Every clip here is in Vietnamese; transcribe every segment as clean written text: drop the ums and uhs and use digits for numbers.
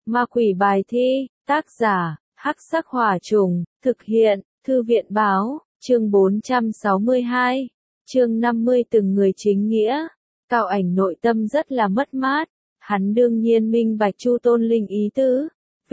Ma quỷ bài thi, tác giả, Hắc Sắc Hỏa Trùng, thực hiện, Thư viện báo, chương 462, chương 50 từng người chính nghĩa. Cao Ảnh nội tâm rất là mất mát, hắn đương nhiên minh bạch Chu Tôn Linh ý tứ.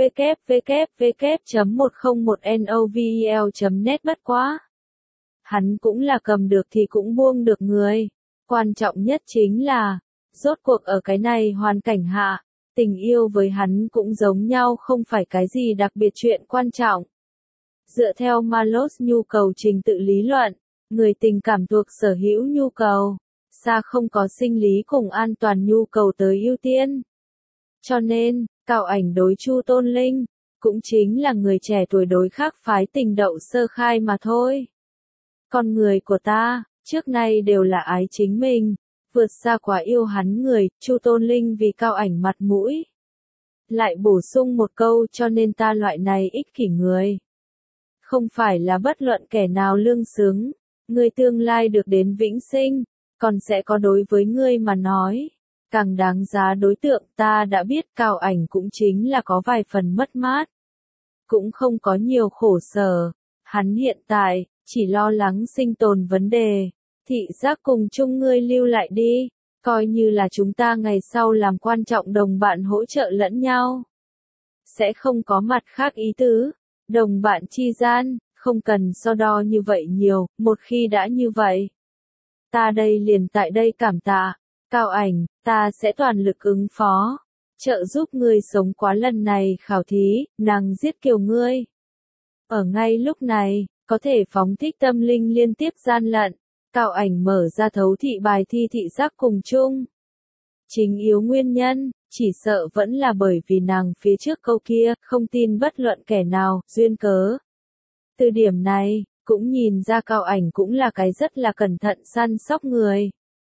www.101novel.net bất quá. Hắn cũng là cầm được thì cũng buông được người. Quan trọng nhất chính là, rốt cuộc ở cái này hoàn cảnh hạ, tình yêu với hắn cũng giống nhau không phải cái gì đặc biệt chuyện quan trọng. Dựa theo Maslow nhu cầu trình tự lý luận, người tình cảm thuộc sở hữu nhu cầu, xa không có sinh lý cùng an toàn nhu cầu tới ưu tiên. Cho nên, Cao Ảnh đối Chu Tôn Linh, cũng chính là người trẻ tuổi đối khác phái tình đậu sơ khai mà thôi. Con người của ta, trước nay đều là ái chính mình, vượt xa quá yêu hắn người, Chu Tôn Linh vì Cao Ảnh mặt mũi. Lại bổ sung một câu cho nên ta loại này ích kỷ người. Không phải là bất luận kẻ nào lương xứng, người tương lai được đến vĩnh sinh, còn sẽ có đối với ngươi mà nói. Càng đáng giá đối tượng ta đã biết Cao Ảnh cũng chính là có vài phần mất mát. Cũng không có nhiều khổ sở, hắn hiện tại, chỉ lo lắng sinh tồn vấn đề. Thị giác cùng chung ngươi lưu lại đi, coi như là chúng ta ngày sau làm quan trọng đồng bạn hỗ trợ lẫn nhau. Sẽ không có mặt khác ý tứ, đồng bạn chi gian, không cần so đo như vậy nhiều, một khi đã như vậy. Ta đây liền tại đây cảm tạ, Cao Ảnh, ta sẽ toàn lực ứng phó, trợ giúp ngươi sống quá lần này khảo thí, nàng giết kiều ngươi. Ở ngay lúc này, có thể phóng thích tâm linh liên tiếp gian lận. Cao Ảnh mở ra thấu thị bài thi thị giác cùng chung. Chính yếu nguyên nhân, chỉ sợ vẫn là bởi vì nàng phía trước câu kia, không tin bất luận kẻ nào, duyên cớ. Từ điểm này, cũng nhìn ra Cao Ảnh cũng là cái rất là cẩn thận săn sóc người.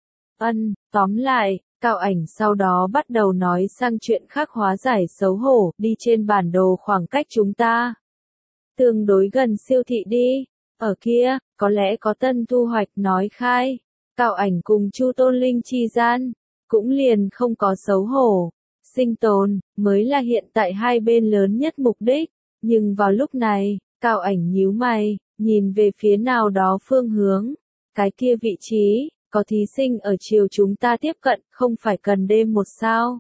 Tóm lại, Cao Ảnh sau đó bắt đầu nói sang chuyện khác hóa giải xấu hổ, đi trên bản đồ khoảng cách chúng ta. Tương đối gần siêu thị đi. Ở kia, có lẽ có tân thu hoạch nói khai. Cao Ảnh cùng Chu Tôn Linh chi gian, cũng liền không có xấu hổ. Sinh tồn, mới là hiện tại hai bên lớn nhất mục đích. Nhưng vào lúc này, Cao Ảnh nhíu mày, nhìn về phía nào đó phương hướng. Cái kia vị trí, có thí sinh ở chiều chúng ta tiếp cận, không phải cần đêm một sao.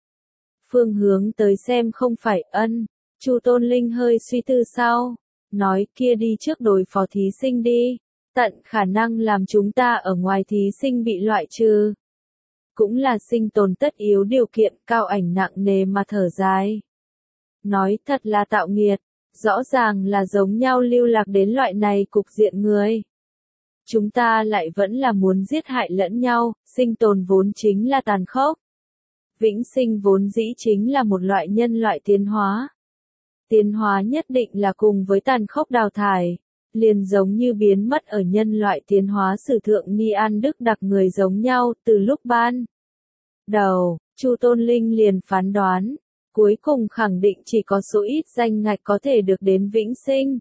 Phương hướng tới xem không phải Chu Tôn Linh hơi suy tư sau. Nói kia đi trước đối phó thí sinh đi, tận khả năng làm chúng ta ở ngoài thí sinh bị loại trừ. Cũng là sinh tồn tất yếu điều kiện. Cao Ảnh nặng nề mà thở dài. Nói thật là tạo nghiệt, rõ ràng là giống nhau lưu lạc đến loại này cục diện người. Chúng ta lại vẫn là muốn giết hại lẫn nhau, sinh tồn vốn chính là tàn khốc. Vĩnh sinh vốn dĩ chính là một loại nhân loại tiến hóa. Tiến hóa nhất định là cùng với tàn khốc đào thải, liền giống như biến mất ở nhân loại tiến hóa sử thượng Ni An Đức đặc người giống nhau. Từ lúc ban đầu, Chu Tôn Linh liền phán đoán, cuối cùng khẳng định chỉ có số ít danh ngạch có thể được đến vĩnh sinh.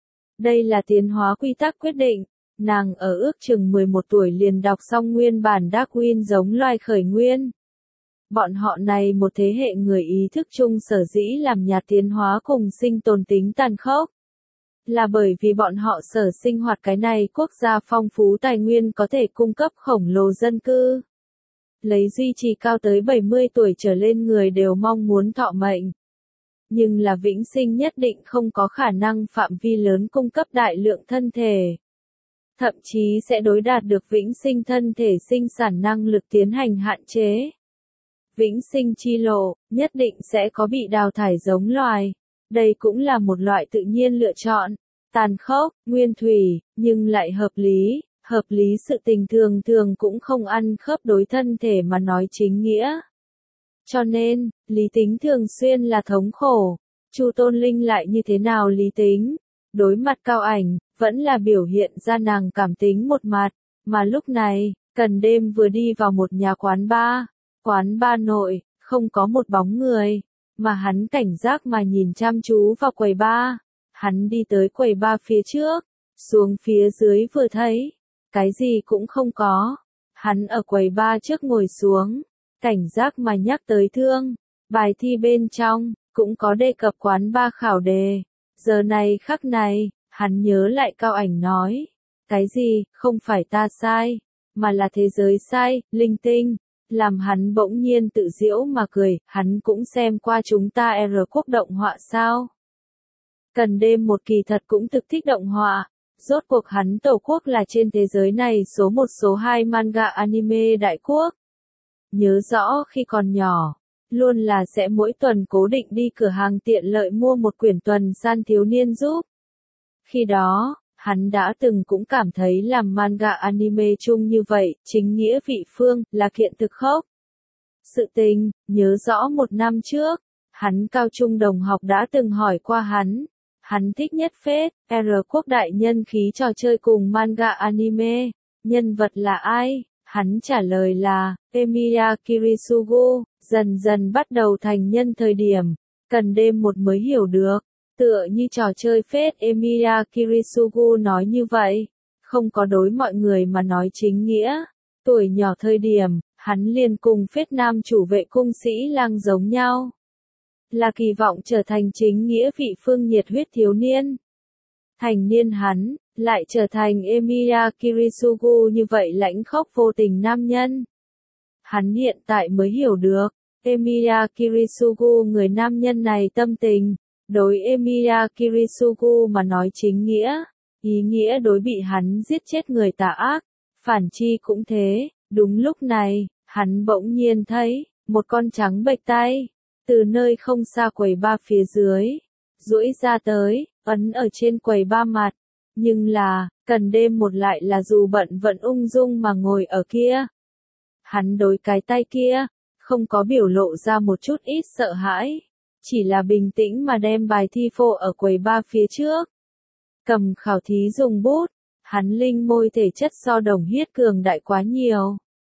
Đây là tiến hóa quy tắc quyết định, nàng ở ước chừng 11 tuổi liền đọc xong nguyên bản Darwin giống loài khởi nguyên. Bọn họ này một thế hệ người ý thức chung sở dĩ làm nhạt tiến hóa cùng sinh tồn tính tàn khốc. Là bởi vì bọn họ sở sinh hoạt cái này quốc gia phong phú tài nguyên có thể cung cấp khổng lồ dân cư. Lấy duy trì cao tới 70 tuổi trở lên người đều mong muốn thọ mệnh. Nhưng là vĩnh sinh nhất định không có khả năng phạm vi lớn cung cấp đại lượng thân thể. Thậm chí sẽ đối đạt được vĩnh sinh thân thể sinh sản năng lực tiến hành hạn chế. Vĩnh sinh chi lộ, nhất định sẽ có bị đào thải giống loài. Đây cũng là một loại tự nhiên lựa chọn. Tàn khốc, nguyên thủy, nhưng lại hợp lý. Hợp lý sự tình thường thường cũng không ăn khớp đối thân thể mà nói chính nghĩa. Cho nên, lý tính thường xuyên là thống khổ. Chu Tôn Linh lại như thế nào lý tính? Đối mặt Cao Ảnh, vẫn là biểu hiện ra nàng cảm tính một mặt. Mà lúc này, Cần đêm vừa đi vào một nhà quán bar. Quán bar nội, không có một bóng người, mà hắn cảnh giác mà nhìn chăm chú vào quầy bar. Hắn đi tới quầy bar phía trước, xuống phía dưới vừa thấy, cái gì cũng không có. Hắn ở quầy bar trước ngồi xuống, cảnh giác mà nhắc tới bài thi bên trong, cũng có đề cập quán ba khảo đề. Giờ này khắc này, hắn nhớ lại Cao Ảnh nói. Cái gì, không phải ta sai, mà là thế giới sai, linh tinh. Làm hắn bỗng nhiên tự giễu mà cười, hắn cũng xem qua chúng ta R quốc động họa sao. Cần đêm một kỳ thật cũng thực thích động họa. Rốt cuộc hắn tổ quốc là trên thế giới này số 1 số 2 manga anime đại quốc. Nhớ rõ khi còn nhỏ, luôn là sẽ mỗi tuần cố định đi cửa hàng tiện lợi mua một quyển tuần san thiếu niên giúp. Khi đó, hắn đã từng cũng cảm thấy làm manga anime chung như vậy, chính nghĩa vị phương, là kiện thực khốc. Sự tình, nhớ rõ một năm trước, hắn cao trung đồng học đã từng hỏi qua hắn thích nhất phết, R quốc đại nhân khí trò chơi cùng manga anime, nhân vật là ai? Hắn trả lời là, Emiya Kirisugu, dần dần bắt đầu thành nhân thời điểm, cần đêm một mới hiểu được, tựa như trò chơi phết Emiya Kirisugu nói như vậy, không có đối mọi người mà nói chính nghĩa, tuổi nhỏ thời điểm, hắn liền cùng phết nam chủ vệ cung sĩ lang giống nhau. Là kỳ vọng trở thành chính nghĩa vị phương nhiệt huyết thiếu niên. Thành niên hắn, lại trở thành Emiya Kirisugu như vậy lãnh khốc vô tình nam nhân. Hắn hiện tại mới hiểu được, Emiya Kirisugu người nam nhân này tâm tình, đối Emiya Kirisugu mà nói chính nghĩa, ý nghĩa đối bị hắn giết chết người tà ác, phản chi cũng thế, đúng lúc này, hắn bỗng nhiên thấy, một con trắng bệch tay, từ nơi không xa quầy ba phía dưới, duỗi ra tới, ấn ở trên quầy ba mặt, nhưng là, cần đêm một lại là dù bận vẫn ung dung mà ngồi ở kia. Hắn đối cái tay kia, không có biểu lộ ra một chút ít sợ hãi, chỉ là bình tĩnh mà đem bài thi phô ở quầy ba phía trước. Cầm khảo thí dùng bút, hắn linh môi thể chất so đồng huyết cường đại quá nhiều.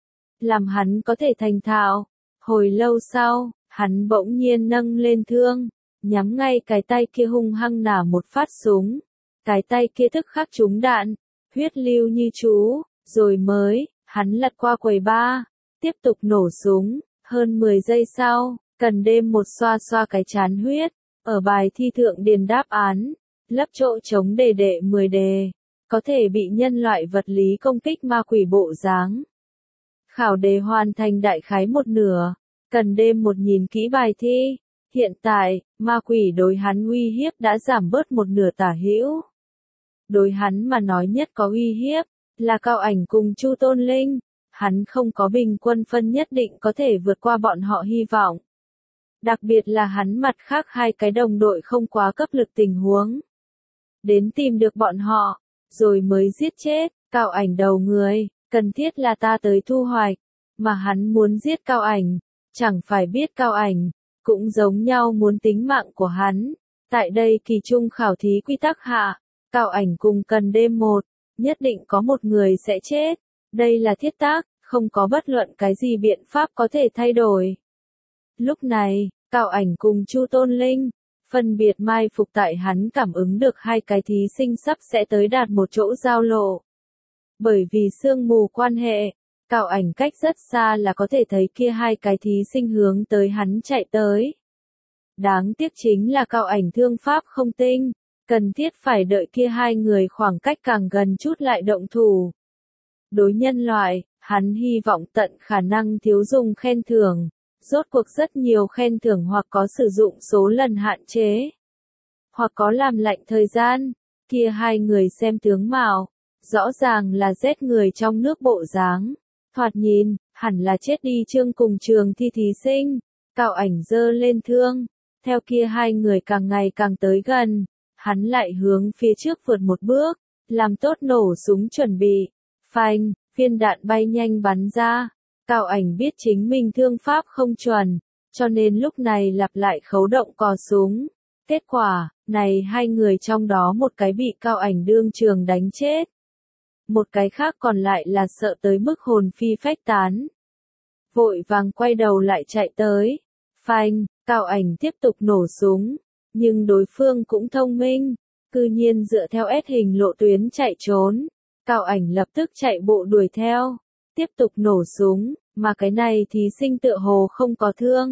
Làm hắn có thể thành thạo, hồi lâu sau, hắn bỗng nhiên nâng lên thương, nhắm ngay cái tay kia hung hăng nả một phát súng. Cái tay kia tức khắc trúng đạn, huyết lưu như chú, rồi mới, hắn lật qua quầy ba, tiếp tục nổ súng, hơn 10 giây sau, cần đêm một xoa xoa cái chán huyết, ở bài thi thượng điền đáp án, lấp chỗ trống đề đệ 10 đề, có thể bị nhân loại vật lý công kích ma quỷ bộ dáng. Khảo đề hoàn thành đại khái một nửa, cần đêm một nhìn kỹ bài thi, hiện tại, ma quỷ đối hắn uy hiếp đã giảm bớt một nửa tả hữu. Đối hắn mà nói nhất có uy hiếp, là Cao Ảnh cùng Chu Tôn Linh, hắn không có bình quân phân nhất định có thể vượt qua bọn họ hy vọng. Đặc biệt là hắn mặt khác hai cái đồng đội không quá cấp lực tình huống. Đến tìm được bọn họ, rồi mới giết chết, Cao Ảnh đầu người, cần thiết là ta tới thu hoạch, mà hắn muốn giết Cao Ảnh, chẳng phải biết Cao Ảnh, cũng giống nhau muốn tính mạng của hắn. Tại đây kỳ trung khảo thí quy tắc hạ, Cao Ảnh cùng cần đêm một, nhất định có một người sẽ chết. Đây là thiết tắc, không có bất luận cái gì biện pháp có thể thay đổi. Lúc này, Cao Ảnh cùng Chu Tôn Linh, phân biệt mai phục tại hắn cảm ứng được hai cái thí sinh sắp sẽ tới đạt một chỗ giao lộ. Bởi vì sương mù quan hệ, Cao Ảnh cách rất xa là có thể thấy kia hai cái thí sinh hướng tới hắn chạy tới. Đáng tiếc chính là Cao Ảnh thương pháp không tinh, cần thiết phải đợi kia hai người khoảng cách càng gần chút lại động thủ. Đối nhân loại, hắn hy vọng tận khả năng thiếu dùng khen thưởng, rốt cuộc rất nhiều khen thưởng hoặc có sử dụng số lần hạn chế, hoặc có làm lạnh thời gian, kia hai người xem tướng mạo, rõ ràng là giết người trong nước bộ dáng, thoạt nhìn, hẳn là chết đi chương cùng trường thi thí sinh. Cao Ảnh giơ lên thương, theo kia hai người càng ngày càng tới gần, hắn lại hướng phía trước vượt một bước, làm tốt nổ súng chuẩn bị, phanh, viên đạn bay nhanh bắn ra. Cao Ảnh biết chính mình thương pháp không chuẩn, cho nên lúc này lặp lại khấu động cò súng. Kết quả, này hai người trong đó một cái bị Cao Ảnh đương trường đánh chết. Một cái khác còn lại là sợ tới mức hồn phi phách tán. Vội vàng quay đầu lại chạy tới. Phanh, Cao Ảnh tiếp tục nổ súng. Nhưng đối phương cũng thông minh, cư nhiên dựa theo S hình lộ tuyến chạy trốn. Cao Ảnh lập tức chạy bộ đuổi theo, tiếp tục nổ súng, mà cái này thí sinh tựa hồ không có thương,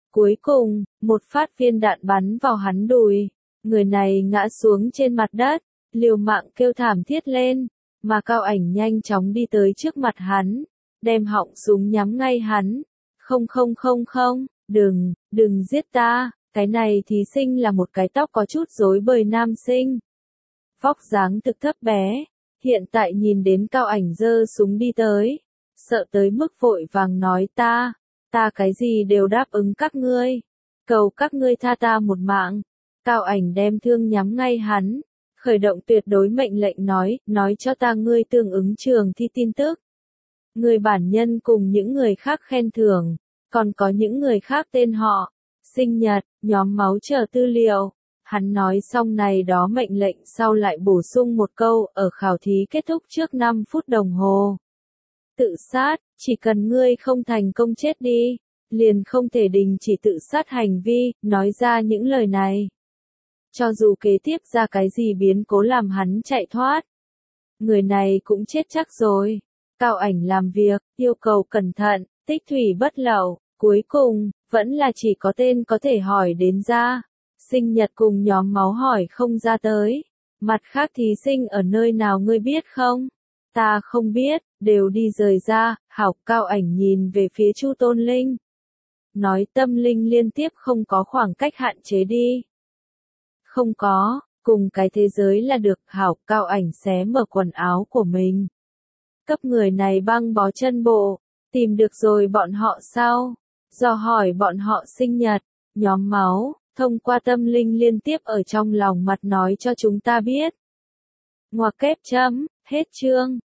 Cuối cùng, một phát viên đạn bắn vào hắn đùi. Người này ngã xuống trên mặt đất, liều mạng kêu thảm thiết lên, mà Cao Ảnh nhanh chóng đi tới trước mặt hắn, đem họng súng nhắm ngay hắn. Không không không không, đừng giết ta, cái này thí sinh là một cái tóc có chút rối bời nam sinh. Vóc dáng thực thấp bé, hiện tại nhìn đến Cao Ảnh giơ súng đi tới, sợ tới mức vội vàng nói ta cái gì đều đáp ứng các ngươi, cầu các ngươi tha ta một mạng. Cao Ảnh đem thương nhắm ngay hắn, khởi động tuyệt đối mệnh lệnh nói cho ta ngươi tương ứng trường thi tin tức. Người bản nhân cùng những người khác khen thưởng, còn có những người khác tên họ, sinh nhật, nhóm máu chờ tư liệu. Hắn nói xong này đó mệnh lệnh sau lại bổ sung một câu ở khảo thí kết thúc trước 5 phút đồng hồ. Tự sát, chỉ cần ngươi không thành công chết đi, liền không thể đình chỉ tự sát hành vi, nói ra những lời này. Cho dù kế tiếp ra cái gì biến cố làm hắn chạy thoát, người này cũng chết chắc rồi. Cao Ảnh làm việc, yêu cầu cẩn thận, tích thủy bất lậu, cuối cùng, vẫn là chỉ có tên có thể hỏi đến ra. Sinh nhật cùng nhóm máu hỏi không ra tới. Mặt khác thí sinh ở nơi nào ngươi biết không? Ta không biết, đều đi rời ra. Hảo. Cao Ảnh nhìn về phía Chu Tôn Linh. Nói tâm linh liên tiếp không có khoảng cách hạn chế đi. Không có, cùng cái thế giới là được. Hảo. Cao Ảnh xé mở quần áo của mình. Cấp người này băng bó chân bộ. Tìm được rồi bọn họ sao? Dò hỏi bọn họ sinh nhật, nhóm máu, thông qua tâm linh liên tiếp ở trong lòng mặt nói cho chúng ta biết. Ngoặc kép chấm, hết chương.